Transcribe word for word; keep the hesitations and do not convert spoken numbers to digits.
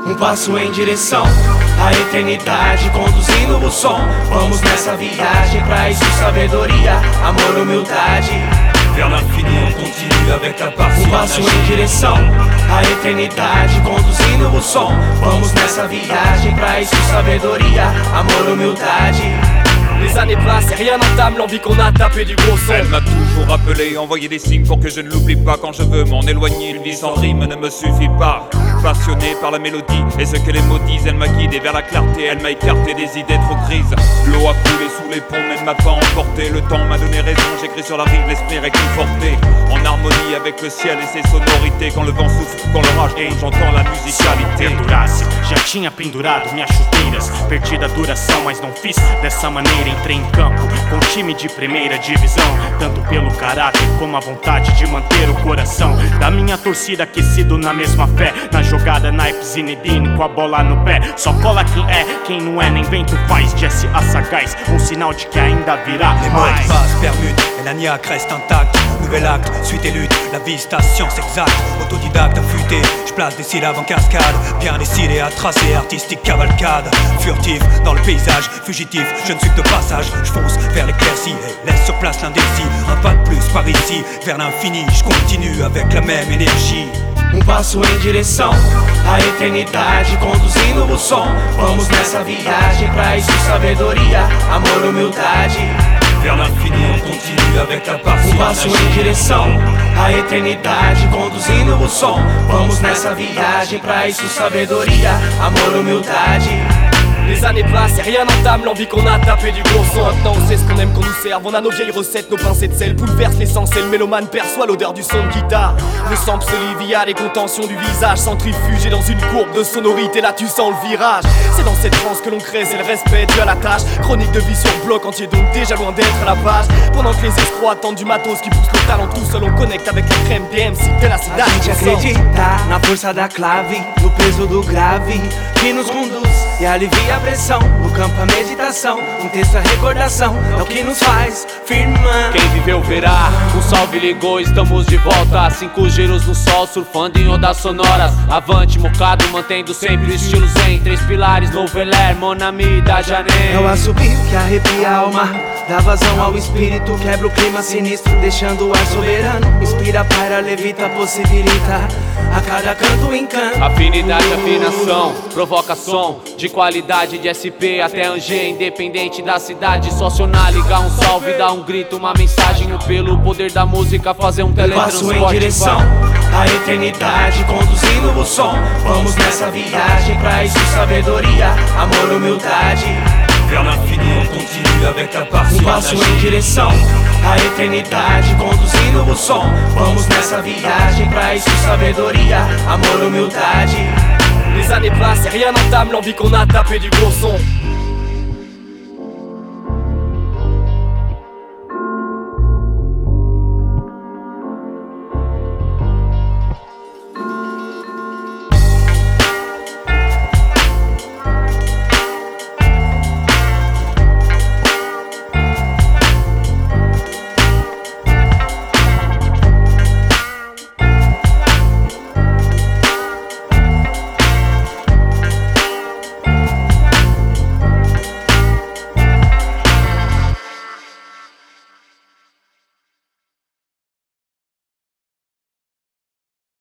Um passo em direção à eternidade, conduzindo o som. Vamos nessa viagem, pra isso sabedoria, amor, humildade. Vers l'infini on continue avec la passion. Um passo em direção à eternidade, conduzindo o som. Vamos nessa viagem, pra isso sabedoria, amor, humildade. Les années passent et rien n'entame l'envie qu'on a tapé du gros son. Elle m'a toujours rappelé, envoyé des signes pour que je ne l'oublie pas. Quand je veux m'en éloigner, une vie sans rime ne me suffit pas. Passionné par la mélodie et ce que les mots disent, elle m'a guidé vers la clarté, elle m'a écarté des idées trop grises. L'eau a coulé sous les ponts mais ne m'a pas emporté. Le temps m'a donné raison, j'écris sur la rive, l'esprit réconforté. En harmonie avec le ciel et ses sonorités. Quand le vent souffle, quand l'orage tombe, j'entends la musicalité. Pendurasse, já tinha pendurado minhas chuteiras. Perdi a duração, mas não fiz dessa maneira. Entrei em campo com um time de primeira divisão, tanto pelo caráter como a vontade de manter o coração da minha torcida aquecido na mesma fé. Na jogada, naipes e Nedine com a bola no pé. Só cola quem é, quem não é nem vento faz. Jesse a sagaz, um sinal de que ainda virá les mots mais. passent, permutent, et l'agnac reste intact. Nouvel acte, suite et lutte, la vie c'est ta science exacte. Autodidacte affûté, je place des syllabes en cascade. Bien décidé à tracer, artistique cavalcade. Furtif dans le paysage, fugitif, je ne suis que de passage. Je fonce vers l'éclaircie et laisse sur place l'indécis. Un pas de plus par ici, vers l'infini, je continue avec la même énergie. Um passo em direção à eternidade, conduzindo o som. Vamos nessa viagem, pra isso sabedoria, amor, humildade. Vers l'infini on continue avec la passion. Um passo em direção à eternidade, conduzindo o som. Vamos nessa viagem, pra isso sabedoria, amor, humildade. Les années passent et rien n'entame l'envie qu'on a tapé du gros son. Maintenant on sait ce qu'on aime qu'on nous serve. On a nos vieilles recettes, nos pincées de sel bouleversent l'essentiel. Le mélomane perçoit l'odeur du son de guitare. Le sample se lit via les contentions du visage. Centrifugé dans une courbe de sonorité, là tu sens le virage. C'est dans cette transe que l'on crée, c'est le respect dû à la tâche. Chronique de vie sur bloc entier, donc déjà loin d'être à la page. Pendant que les escrocs attendent du matos qui pousse le talent, tout seul on connecte avec la crème D M C de la A cidade. gente acredita na força da clave, no peso do grave que nos conduz e alivia a pressão. No campo a meditação, um texto a recordação, é o que nos faz firmar. Quem viveu verá, um salve ligou, estamos de volta. Cinco giros no sol, surfando em ondas sonoras. Avante, mocado, mantendo sempre o estilo zen. Três pilares, Noveler, Monami, da Janeiro. É o assobio que arrepia a alma, dá vazão ao espírito, quebra o clima sinistro, deixando o ar soberano. Inspira, paira, levita, possibilita a cada canto encanto. Afinidade, afinação, provoca som de qualidade de S P até Angê, independente da cidade. Só acionar, ligar um salve, dar um grito, uma mensagem. Pelo poder da música fazer um teletransporte. Passo em direção à eternidade, conduzindo o som. Vamos nessa viagem, pra isso sabedoria, amor, humildade. Vers l'infini on continue avec la passion. Um passo em direção à eternidade, conduzindo o som. Vamos nessa viagem, pra isso sabedoria, amor, humildade. Les années passent et rien n'entame l'envie qu'on a tapé du gros son.